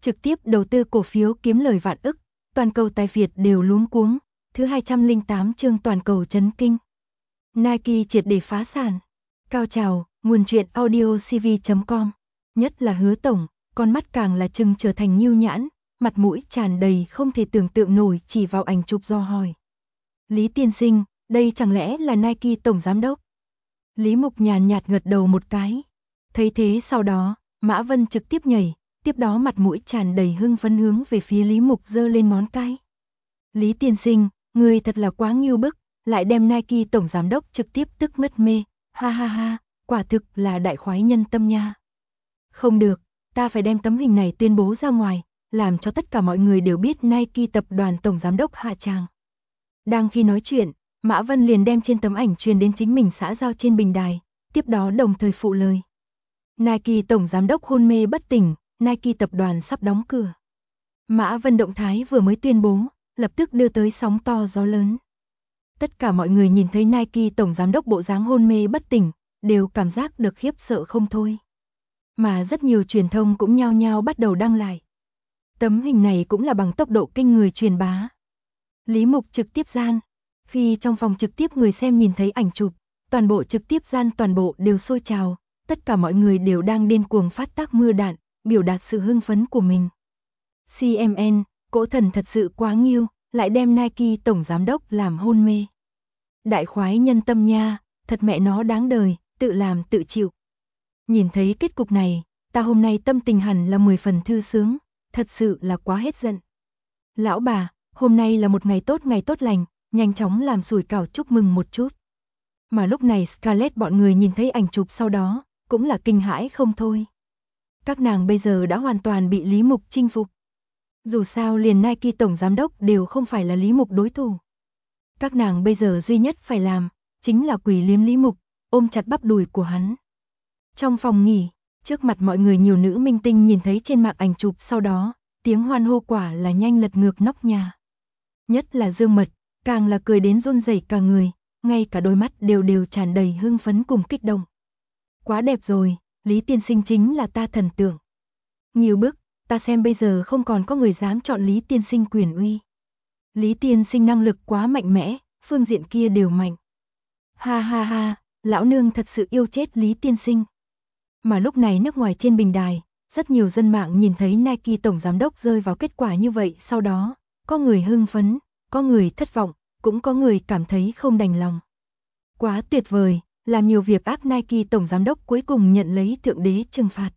trực tiếp đầu tư cổ phiếu kiếm lời vạn ức, toàn cầu tài Việt đều luống cuống. Thứ 208 chương toàn cầu chấn kinh. Nike triệt để phá sản. Cao trào, nguồn truyện audio cv.com. Nhất là Hứa tổng, con mắt càng là trừng trở thành nhưu nhãn, mặt mũi tràn đầy không thể tưởng tượng nổi chỉ vào ảnh chụp do hỏi. Lý tiên sinh, đây chẳng lẽ là Nike tổng giám đốc? Lý Mục nhàn nhạt gật đầu một cái. Thấy thế sau đó, Mã Vân trực tiếp nhảy, tiếp đó mặt mũi tràn đầy hưng phấn hướng về phía Lý Mục giơ lên ngón cái. Lý tiên sinh, người thật là quá ngưu bức, lại đem Nike tổng giám đốc trực tiếp tức mất mê, ha ha ha, quả thực là đại khoái nhân tâm nha. Không được, ta phải đem tấm hình này tuyên bố ra ngoài, làm cho tất cả mọi người đều biết Nike tập đoàn tổng giám đốc hạ tràng. Đang khi nói chuyện, Mã Vân liền đem trên tấm ảnh truyền đến chính mình xã giao trên bình đài, tiếp đó đồng thời phụ lời. Nike tổng giám đốc hôn mê bất tỉnh, Nike tập đoàn sắp đóng cửa. Mã Vân động thái vừa mới tuyên bố, lập tức đưa tới sóng to gió lớn. Tất cả mọi người nhìn thấy Nike tổng giám đốc bộ dáng hôn mê bất tỉnh, đều cảm giác được khiếp sợ không thôi. Mà rất nhiều truyền thông cũng nhao nhao bắt đầu đăng lại. Tấm hình này cũng là bằng tốc độ kinh người truyền bá. Lý Mục trực tiếp gian. Khi trong phòng trực tiếp người xem nhìn thấy ảnh chụp, toàn bộ trực tiếp gian toàn bộ đều sôi trào, tất cả mọi người đều đang điên cuồng phát tác mưa đạn, biểu đạt sự hưng phấn của mình. CMN, cỗ thần thật sự quá nghiêu, lại đem Nike tổng giám đốc làm hôn mê. Đại khoái nhân tâm nha, thật mẹ nó đáng đời, tự làm tự chịu. Nhìn thấy kết cục này, ta hôm nay tâm tình hẳn là 10 phần thư sướng, thật sự là quá hết giận. Lão bà, hôm nay là một ngày tốt lành, nhanh chóng làm sủi cảo chúc mừng một chút. Mà lúc này Scarlett bọn người nhìn thấy ảnh chụp sau đó, cũng là kinh hãi không thôi. Các nàng bây giờ đã hoàn toàn bị Lý Mục chinh phục. Dù sao liền Nike tổng giám đốc đều không phải là Lý Mục đối thủ. Các nàng bây giờ duy nhất phải làm, chính là quỳ liếm Lý Mục, ôm chặt bắp đùi của hắn. Trong phòng nghỉ, trước mặt mọi người nhiều nữ minh tinh nhìn thấy trên mạng ảnh chụp sau đó, tiếng hoan hô quả là nhanh lật ngược nóc nhà. Nhất là Dương Mật, càng là cười đến run rẩy cả người, ngay cả đôi mắt đều tràn đầy hưng phấn cùng kích động. Quá đẹp rồi, Lý tiên sinh chính là ta thần tượng. Nhiều bức, ta xem bây giờ không còn có người dám chọn Lý tiên sinh quyền uy. Lý tiên sinh năng lực quá mạnh mẽ, phương diện kia đều mạnh. Ha ha ha, lão nương thật sự yêu chết Lý tiên sinh. Mà lúc này nước ngoài trên bình đài, rất nhiều dân mạng nhìn thấy Nike tổng giám đốc rơi vào kết quả như vậy, sau đó, có người hưng phấn, có người thất vọng, cũng có người cảm thấy không đành lòng. Quá tuyệt vời, làm nhiều việc ác Nike tổng giám đốc cuối cùng nhận lấy thượng đế trừng phạt.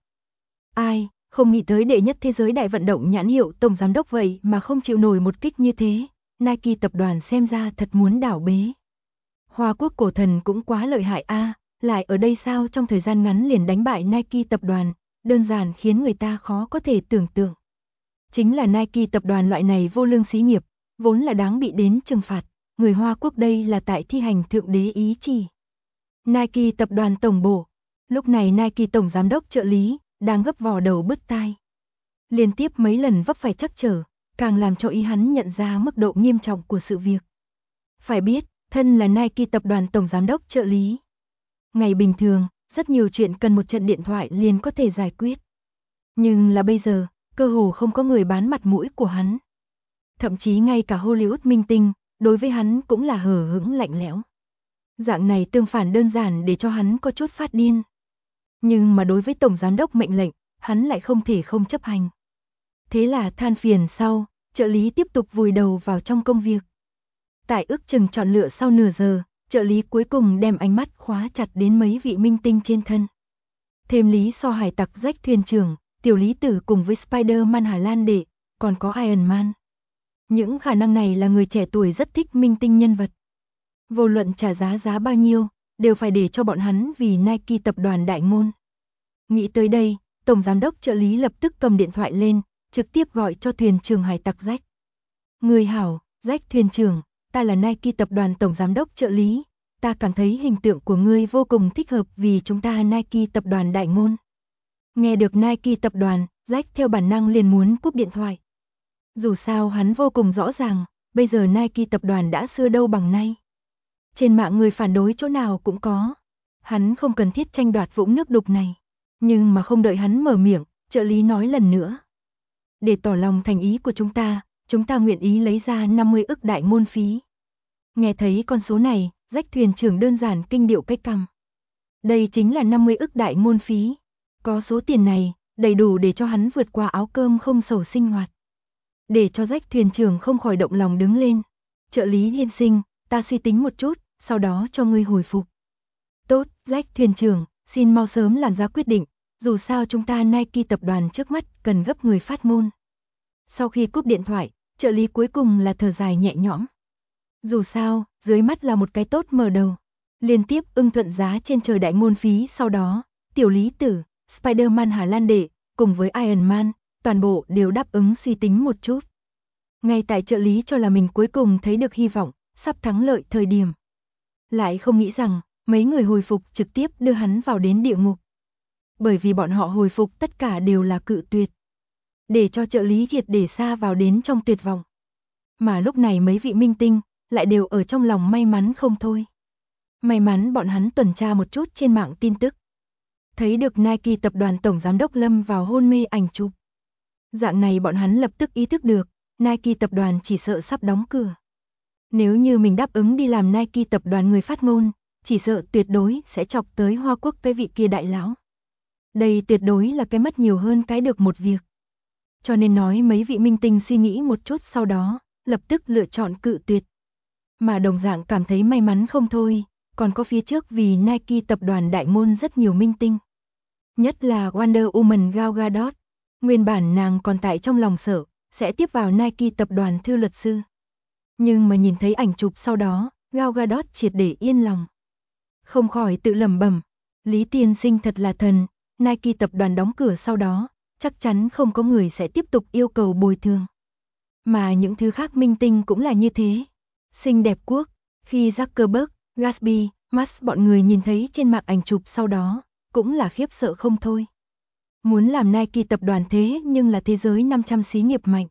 Ai, không nghĩ tới đệ nhất thế giới đại vận động nhãn hiệu tổng giám đốc vậy mà không chịu nổi một kích như thế, Nike tập đoàn xem ra thật muốn đảo bế. Hoa quốc cổ thần cũng quá lợi hại a, lại ở đây sao trong thời gian ngắn liền đánh bại Nike tập đoàn, đơn giản khiến người ta khó có thể tưởng tượng. Chính là Nike tập đoàn loại này vô lương xí nghiệp, vốn là đáng bị đến trừng phạt, người Hoa quốc đây là tại thi hành thượng đế ý chỉ. Nike tập đoàn tổng bộ, lúc này Nike tổng giám đốc trợ lý, đang gấp vò đầu bứt tai. Liên tiếp mấy lần vấp phải trắc trở, càng làm cho ý hắn nhận ra mức độ nghiêm trọng của sự việc. Phải biết, thân là Nike tập đoàn tổng giám đốc trợ lý. Ngày bình thường, rất nhiều chuyện cần một trận điện thoại liền có thể giải quyết. Nhưng là bây giờ, cơ hồ không có người bán mặt mũi của hắn. Thậm chí ngay cả Hollywood minh tinh, đối với hắn cũng là hờ hững lạnh lẽo. Dạng này tương phản đơn giản để cho hắn có chút phát điên. Nhưng mà đối với tổng giám đốc mệnh lệnh, hắn lại không thể không chấp hành. Thế là than phiền sau, trợ lý tiếp tục vùi đầu vào trong công việc. Tại ước chừng chọn lựa sau nửa giờ, trợ lý cuối cùng đem ánh mắt khóa chặt đến mấy vị minh tinh trên thân. Thêm lý so hải tặc Jack thuyền trưởng, tiểu lý tử cùng với Spider-Man Hà Lan đệ, còn có Iron Man. Những khả năng này là người trẻ tuổi rất thích minh tinh nhân vật. Vô luận trả giá bao nhiêu, đều phải để cho bọn hắn vì Nike tập đoàn đại ngôn. Nghĩ tới đây, tổng giám đốc trợ lý lập tức cầm điện thoại lên, trực tiếp gọi cho thuyền trưởng hải tặc Jack. Người hảo, Jack thuyền trưởng, ta là Nike tập đoàn tổng giám đốc trợ lý, ta cảm thấy hình tượng của ngươi vô cùng thích hợp vì chúng ta Nike tập đoàn đại ngôn. Nghe được Nike tập đoàn, Jack theo bản năng liền muốn cúp điện thoại. Dù sao hắn vô cùng rõ ràng, bây giờ Nike tập đoàn đã xưa đâu bằng nay. Trên mạng người phản đối chỗ nào cũng có. Hắn không cần thiết tranh đoạt vũng nước đục này. Nhưng mà không đợi hắn mở miệng, trợ lý nói lần nữa. Để tỏ lòng thành ý của chúng ta nguyện ý lấy ra 50 ức đại ngôn phí. Nghe thấy con số này, Jack thuyền trưởng đơn giản kinh điệu cái cằm. Đây chính là 50 ức đại ngôn phí. Có số tiền này, đầy đủ để cho hắn vượt qua áo cơm không sầu sinh hoạt. Để cho Jack thuyền trưởng không khỏi động lòng đứng lên. Trợ lý tiên sinh, ta suy tính một chút, sau đó cho ngươi hồi phục. Tốt, Jack thuyền trưởng, xin mau sớm làm ra quyết định, dù sao chúng ta Nike tập đoàn trước mắt cần gấp người phát ngôn. Sau khi cúp điện thoại, trợ lý cuối cùng là thở dài nhẹ nhõm. Dù sao, dưới mắt là một cái tốt mở đầu. Liên tiếp ưng thuận giá trên trời đại ngôn phí, sau đó, tiểu lý tử, Spider-Man Hà Lan đệ, cùng với Iron Man, toàn bộ đều đáp ứng suy tính một chút. Ngay tại trợ lý cho là mình cuối cùng thấy được hy vọng, sắp thắng lợi thời điểm. Lại không nghĩ rằng, mấy người hồi phục trực tiếp đưa hắn vào đến địa ngục. Bởi vì bọn họ hồi phục tất cả đều là cự tuyệt. Để cho trợ lý triệt để xa vào đến trong tuyệt vọng. Mà lúc này mấy vị minh tinh, lại đều ở trong lòng may mắn không thôi. May mắn bọn hắn tuần tra một chút trên mạng tin tức. Thấy được Nike tập đoàn tổng giám đốc lâm vào hôn mê ảnh chụp. Dạng này bọn hắn lập tức ý thức được, Nike tập đoàn chỉ sợ sắp đóng cửa. Nếu như mình đáp ứng đi làm Nike tập đoàn người phát ngôn, chỉ sợ tuyệt đối sẽ chọc tới Hoa Quốc cái vị kia đại lão. Đây tuyệt đối là cái mất nhiều hơn cái được một việc. Cho nên nói mấy vị minh tinh suy nghĩ một chút sau đó, lập tức lựa chọn cự tuyệt. Mà đồng dạng cảm thấy may mắn không thôi, còn có phía trước vì Nike tập đoàn đại ngôn rất nhiều minh tinh. Nhất là Wonder Woman Gal Gadot, nguyên bản nàng còn tại trong lòng sợ, sẽ tiếp vào Nike tập đoàn thư luật sư. Nhưng mà nhìn thấy ảnh chụp sau đó, Gal Gadot triệt để yên lòng. Không khỏi tự lẩm bẩm, Lý tiên sinh thật là thần, Nike tập đoàn đóng cửa sau đó, chắc chắn không có người sẽ tiếp tục yêu cầu bồi thường. Mà những thứ khác minh tinh cũng là như thế. Xinh đẹp quốc, khi Zuckerberg, Gatsby, Musk bọn người nhìn thấy trên mạng ảnh chụp sau đó, cũng là khiếp sợ không thôi. Muốn làm Nike tập đoàn thế nhưng là thế giới 500 xí nghiệp mạnh.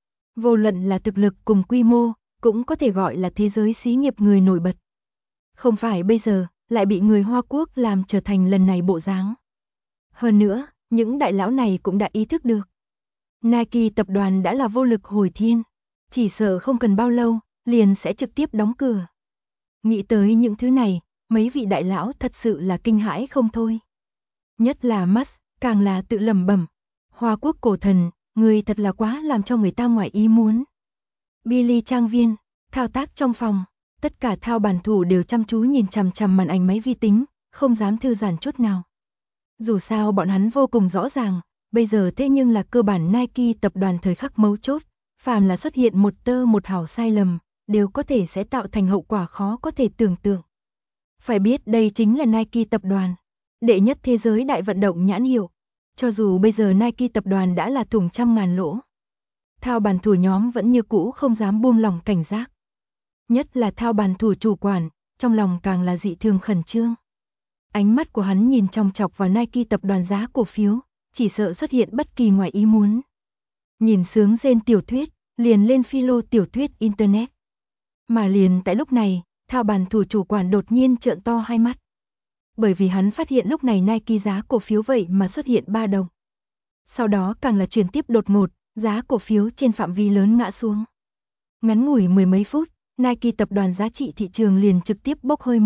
Vô luận là thực lực cùng quy mô, cũng có thể gọi là thế giới xí nghiệp người nổi bật. Không phải bây giờ, lại bị người Hoa Quốc làm trở thành lần này bộ dáng. Hơn nữa, những đại lão này cũng đã ý thức được. Nike tập đoàn đã là vô lực hồi thiên, chỉ sợ không cần bao lâu, liền sẽ trực tiếp đóng cửa. Nghĩ tới những thứ này, mấy vị đại lão thật sự là kinh hãi không thôi. Nhất là Musk, càng là tự lẩm bẩm, Hoa Quốc cổ thần, người thật là quá làm cho người ta ngoài ý muốn. Billy trang viên, thao tác trong phòng, tất cả thao bàn thủ đều chăm chú nhìn chằm chằm màn ảnh máy vi tính, không dám thư giãn chút nào. Dù sao bọn hắn vô cùng rõ ràng, bây giờ thế nhưng là cơ bản Nike tập đoàn thời khắc mấu chốt, phàm là xuất hiện một tơ một hào sai lầm, đều có thể sẽ tạo thành hậu quả khó có thể tưởng tượng. Phải biết đây chính là Nike tập đoàn, đệ nhất thế giới đại vận động nhãn hiệu. Cho dù bây giờ Nike tập đoàn đã là thủng trăm ngàn lỗ, thao bàn thủ nhóm vẫn như cũ không dám buông lỏng cảnh giác. Nhất là thao bàn thủ chủ quản, trong lòng càng là dị thường khẩn trương. Ánh mắt của hắn nhìn chòng chọc vào Nike tập đoàn giá cổ phiếu, chỉ sợ xuất hiện bất kỳ ngoài ý muốn. Nhìn sướng rên tiểu thuyết, liền lên philo tiểu thuyết internet. Mà liền tại lúc này, thao bàn thủ chủ quản đột nhiên trợn to hai mắt. Bởi vì hắn phát hiện lúc này Nike giá cổ phiếu vậy mà xuất hiện ba đồng. Sau đó càng là chuyển tiếp đột ngột, giá cổ phiếu trên phạm vi lớn ngã xuống. Ngắn ngủi mười mấy phút, Nike tập đoàn giá trị thị trường liền trực tiếp bốc hơi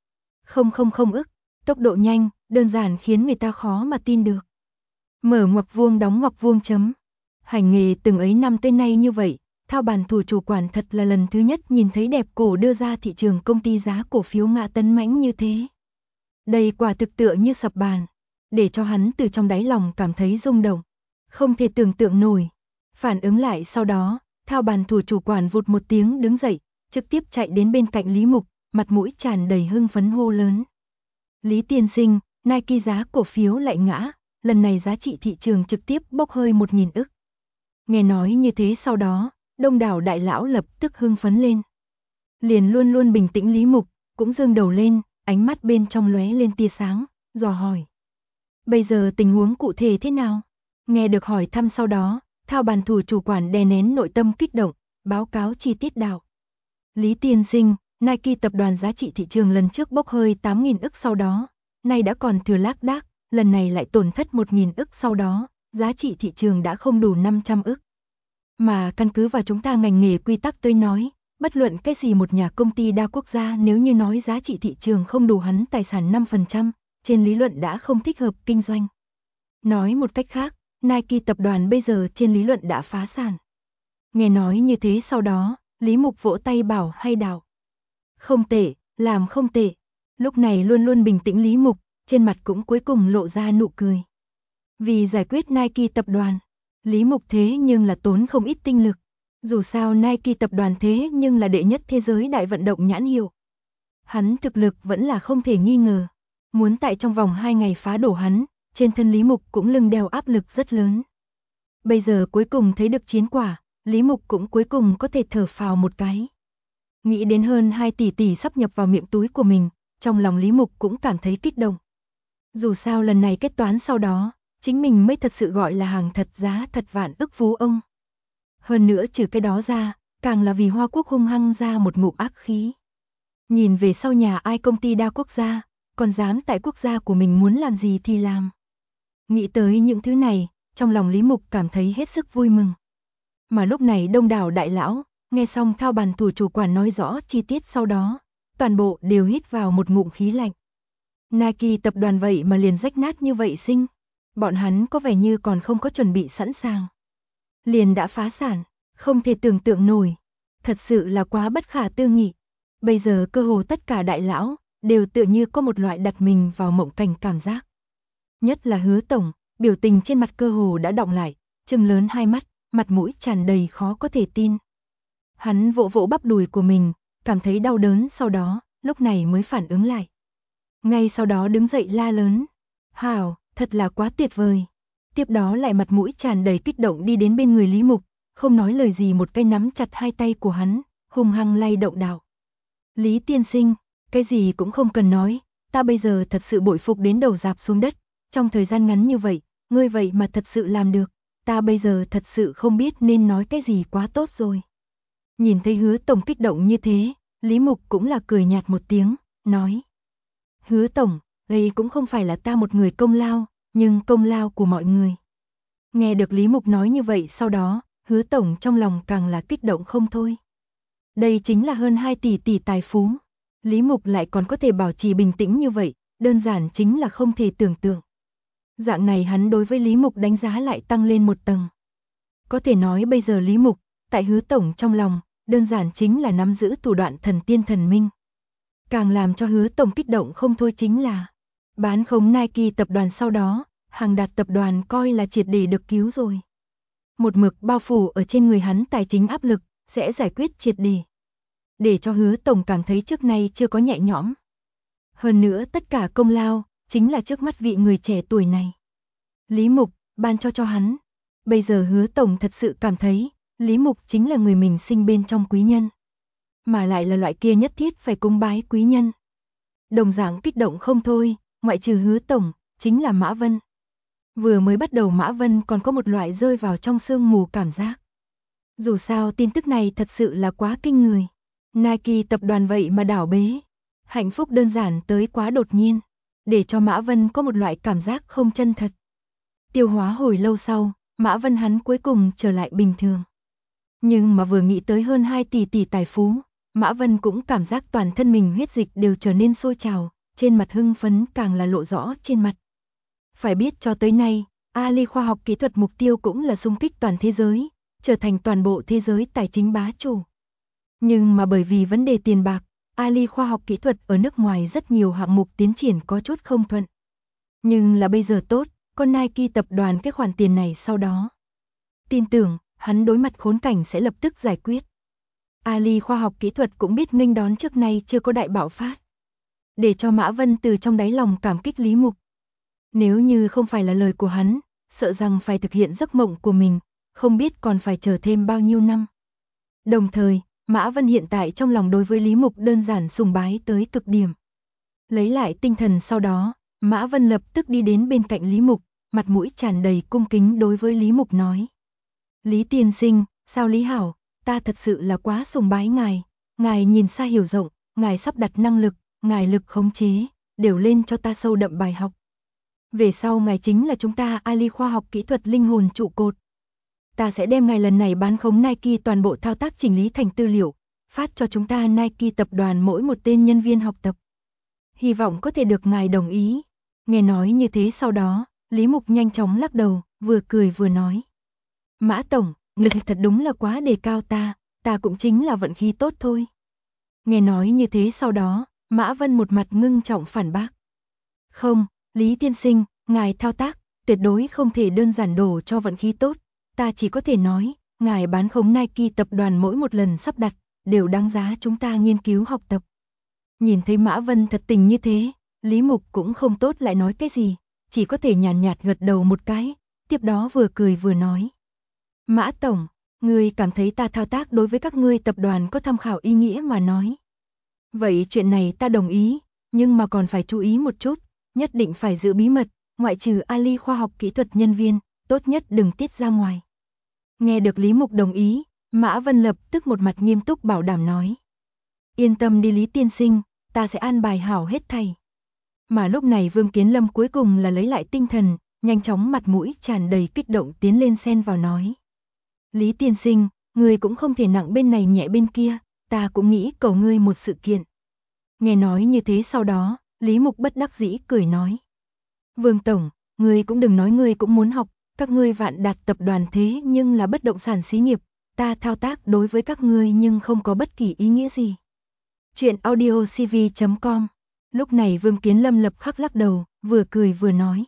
1,000 ức, tốc độ nhanh, đơn giản khiến người ta khó mà tin được. Mở ngoặc vuông đóng ngoặc vuông chấm. Hành nghề từng ấy năm tới nay như vậy, thao bàn thủ chủ quản thật là lần thứ nhất nhìn thấy đẹp cổ đưa ra thị trường công ty giá cổ phiếu ngã tấn mãnh như thế. Đây quả thực tựa như sập bàn, để cho hắn từ trong đáy lòng cảm thấy rung động, không thể tưởng tượng nổi. Phản ứng lại sau đó, thao bàn thủ chủ quản vụt một tiếng đứng dậy, trực tiếp chạy đến bên cạnh Lý Mục, mặt mũi tràn đầy hưng phấn hô lớn. Lý tiên sinh, Nike giá cổ phiếu lại ngã, lần này giá trị thị trường trực tiếp bốc hơi 1.000 ức. Nghe nói như thế sau đó, đông đảo đại lão lập tức hưng phấn lên. Liền luôn luôn bình tĩnh Lý Mục, cũng giương đầu lên, ánh mắt bên trong lóe lên tia sáng, dò hỏi. Bây giờ tình huống cụ thể thế nào? Nghe được hỏi thăm sau đó, thao bàn thủ chủ quản đè nén nội tâm kích động, báo cáo chi tiết đạo. Lý tiên sinh, Nike tập đoàn giá trị thị trường lần trước bốc hơi 8.000 ức sau đó, nay đã còn thừa lác đác, lần này lại tổn thất 1.000 ức sau đó, giá trị thị trường đã không đủ 500 ức. Mà căn cứ vào chúng ta ngành nghề quy tắc tôi nói, bất luận cái gì một nhà công ty đa quốc gia nếu như nói giá trị thị trường không đủ hắn tài sản 5%, trên lý luận đã không thích hợp kinh doanh. Nói một cách khác, Nike tập đoàn bây giờ trên lý luận đã phá sản. Nghe nói như thế sau đó, Lý Mục vỗ tay bảo hay đảo. Không tệ, làm không tệ. Lúc này luôn luôn bình tĩnh Lý Mục, trên mặt cũng cuối cùng lộ ra nụ cười. Vì giải quyết Nike tập đoàn, Lý Mục thế nhưng là tốn không ít tinh lực. Dù sao Nike tập đoàn thế nhưng là đệ nhất thế giới đại vận động nhãn hiệu. Hắn thực lực vẫn là không thể nghi ngờ. Muốn tại trong vòng 2 ngày phá đổ hắn, trên thân Lý Mục cũng lưng đeo áp lực rất lớn. Bây giờ cuối cùng thấy được chiến quả, Lý Mục cũng cuối cùng có thể thở phào một cái. Nghĩ đến hơn 2 tỷ sắp nhập vào miệng túi của mình, trong lòng Lý Mục cũng cảm thấy kích động. Dù sao lần này kết toán sau đó, chính mình mới thật sự gọi là hàng thật giá thật vạn ức phú ông. Hơn nữa trừ cái đó ra, càng là vì Hoa Quốc hung hăng ra một ngụm ác khí. Nhìn về sau nhà ai công ty đa quốc gia, còn dám tại quốc gia của mình muốn làm gì thì làm. Nghĩ tới những thứ này, trong lòng Lý Mục cảm thấy hết sức vui mừng. Mà lúc này đông đảo đại lão, nghe xong Thao Bàn thủ chủ quản nói rõ chi tiết sau đó, toàn bộ đều hít vào một ngụm khí lạnh. Nike tập đoàn vậy mà liền rách nát như vậy sinh, bọn hắn có vẻ như còn không có chuẩn bị sẵn sàng. Liền đã phá sản, không thể tưởng tượng nổi, thật sự là quá bất khả tư nghị. Bây giờ cơ hồ tất cả đại lão đều tựa như có một loại đặt mình vào mộng cảnh cảm giác. Nhất là Hứa tổng, biểu tình trên mặt cơ hồ đã đọng lại, trừng lớn hai mắt, mặt mũi tràn đầy khó có thể tin. Hắn vỗ vỗ bắp đùi của mình, cảm thấy đau đớn sau đó, lúc này mới phản ứng lại. Ngay sau đó đứng dậy la lớn, "Hảo, thật là quá tuyệt vời." Tiếp đó lại mặt mũi tràn đầy kích động đi đến bên người Lý Mục, không nói lời gì một cái nắm chặt hai tay của hắn, hung hăng lay động đạo. "Lý tiên sinh, cái gì cũng không cần nói, ta bây giờ thật sự bội phục đến đầu rạp xuống đất, trong thời gian ngắn như vậy, ngươi vậy mà thật sự làm được, ta bây giờ thật sự không biết nên nói cái gì quá tốt rồi." Nhìn thấy Hứa tổng kích động như thế, Lý Mục cũng là cười nhạt một tiếng, nói: "Hứa tổng, đây cũng không phải là ta một người công lao, nhưng công lao của mọi người." Nghe được Lý Mục nói như vậy sau đó, Hứa tổng trong lòng càng là kích động không thôi. Đây chính là hơn 2 tỷ tài phú. Lý Mục lại còn có thể bảo trì bình tĩnh như vậy, đơn giản chính là không thể tưởng tượng. Dạng này hắn đối với Lý Mục đánh giá lại tăng lên một tầng. Có thể nói bây giờ Lý Mục, tại Hứa tổng trong lòng, đơn giản chính là nắm giữ thủ đoạn thần tiên thần minh. Càng làm cho Hứa tổng kích động không thôi chính là bán khống Nike tập đoàn sau đó, Hàng Đạt tập đoàn coi là triệt để được cứu rồi. Một mực bao phủ ở trên người hắn tài chính áp lực, sẽ giải quyết triệt để cho Hứa tổng cảm thấy trước nay chưa có nhẹ nhõm. Hơn nữa tất cả công lao, chính là trước mắt vị người trẻ tuổi này. Lý Mục, ban cho hắn. Bây giờ Hứa tổng thật sự cảm thấy, Lý Mục chính là người mình sinh bên trong quý nhân. Mà lại là loại kia nhất thiết phải cúng bái quý nhân. Đồng dạng kích động không thôi, ngoại trừ Hứa tổng, chính là Mã Vân. Vừa mới bắt đầu Mã Vân còn có một loại rơi vào trong sương mù cảm giác. Dù sao tin tức này thật sự là quá kinh người. Nike tập đoàn vậy mà đảo bế. Hạnh phúc đơn giản tới quá đột nhiên, để cho Mã Vân có một loại cảm giác không chân thật. Tiêu hóa hồi lâu sau, Mã Vân hắn cuối cùng trở lại bình thường. Nhưng mà vừa nghĩ tới hơn 2 tỷ tài phú, Mã Vân cũng cảm giác toàn thân mình huyết dịch đều trở nên sôi trào, trên mặt hưng phấn càng là lộ rõ trên mặt. Phải biết cho tới nay, Ali khoa học kỹ thuật mục tiêu cũng là xung kích toàn thế giới, trở thành toàn bộ thế giới tài chính bá chủ. Nhưng mà bởi vì vấn đề tiền bạc, Ali khoa học kỹ thuật ở nước ngoài rất nhiều hạng mục tiến triển có chút không thuận. Nhưng là bây giờ tốt, con Nike tập đoàn cái khoản tiền này sau đó. Tin tưởng, hắn đối mặt khốn cảnh sẽ lập tức giải quyết. Ali khoa học kỹ thuật cũng biết nghênh đón trước nay chưa có đại bạo phát. Để cho Mã Vân từ trong đáy lòng cảm kích Lý Mục. Nếu như không phải là lời của hắn, sợ rằng phải thực hiện giấc mộng của mình, không biết còn phải chờ thêm bao nhiêu năm. Đồng thời, Mã Vân hiện tại trong lòng đối với Lý Mục đơn giản sùng bái tới cực điểm. Lấy lại tinh thần sau đó, Mã Vân lập tức đi đến bên cạnh Lý Mục, mặt mũi tràn đầy cung kính đối với Lý Mục nói. Lý tiên sinh, sao Lý hảo, ta thật sự là quá sùng bái ngài nhìn xa hiểu rộng, ngài sắp đặt năng lực, ngài lực khống chế, đều lên cho ta sâu đậm bài học. Về sau ngài chính là chúng ta Ali khoa học kỹ thuật linh hồn trụ cột. Ta sẽ đem ngài lần này bán khống Nike toàn bộ thao tác chỉnh lý thành tư liệu, phát cho chúng ta Nike tập đoàn mỗi một tên nhân viên học tập. Hy vọng có thể được ngài đồng ý. Nghe nói như thế sau đó, Lý Mục nhanh chóng lắc đầu, vừa cười vừa nói. Mã Tổng, người thật đúng là quá đề cao ta cũng chính là vận khí tốt thôi. Nghe nói như thế sau đó, Mã Vân một mặt ngưng trọng phản bác. Không, Lý tiên sinh, ngài thao tác, tuyệt đối không thể đơn giản đổ cho vận khí tốt. Ta chỉ có thể nói, ngài bán khống Nike tập đoàn mỗi một lần sắp đặt, đều đáng giá chúng ta nghiên cứu học tập. Nhìn thấy Mã Vân thật tình như thế, Lý Mục cũng không tốt lại nói cái gì, chỉ có thể nhàn nhạt gật đầu một cái, tiếp đó vừa cười vừa nói. Mã Tổng, ngươi cảm thấy ta thao tác đối với các ngươi tập đoàn có tham khảo ý nghĩa mà nói. Vậy chuyện này ta đồng ý, nhưng mà còn phải chú ý một chút, nhất định phải giữ bí mật, ngoại trừ Ali khoa học kỹ thuật nhân viên, tốt nhất đừng tiết ra ngoài. Nghe được Lý Mục đồng ý, Mã Vân lập tức một mặt nghiêm túc bảo đảm nói. Yên tâm đi Lý tiên sinh, ta sẽ an bài hảo hết thảy. Mà lúc này Vương Kiến Lâm cuối cùng là lấy lại tinh thần, nhanh chóng mặt mũi tràn đầy kích động tiến lên xen vào nói. Lý tiên sinh, ngươi cũng không thể nặng bên này nhẹ bên kia, ta cũng nghĩ cầu ngươi một sự kiện. Nghe nói như thế sau đó, Lý Mục bất đắc dĩ cười nói. Vương Tổng, ngươi cũng đừng nói ngươi cũng muốn học, các ngươi Vạn Đạt tập đoàn thế nhưng là bất động sản xí nghiệp, ta thao tác đối với các ngươi nhưng không có bất kỳ ý nghĩa gì. Chuyện audiocv.com. Lúc này Vương Kiến Lâm lập khắc lắc đầu, vừa cười vừa nói.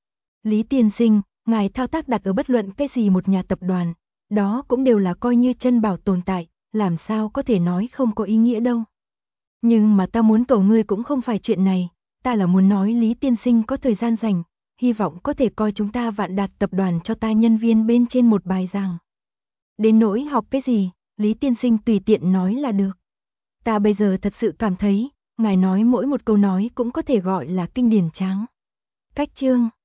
Lý tiên sinh, ngài thao tác đặt ở bất luận cái gì một nhà tập đoàn, đó cũng đều là coi như chân bảo tồn tại, làm sao có thể nói không có ý nghĩa đâu. Nhưng mà ta muốn cầu ngươi cũng không phải chuyện này, ta là muốn nói Lý tiên sinh có thời gian rảnh, hy vọng có thể coi chúng ta Vạn Đạt tập đoàn cho ta nhân viên bên trên một bài giảng. Đến nỗi học cái gì, Lý tiên sinh tùy tiện nói là được. Ta bây giờ thật sự cảm thấy, ngài nói mỗi một câu nói cũng có thể gọi là kinh điển tráng. Cách chương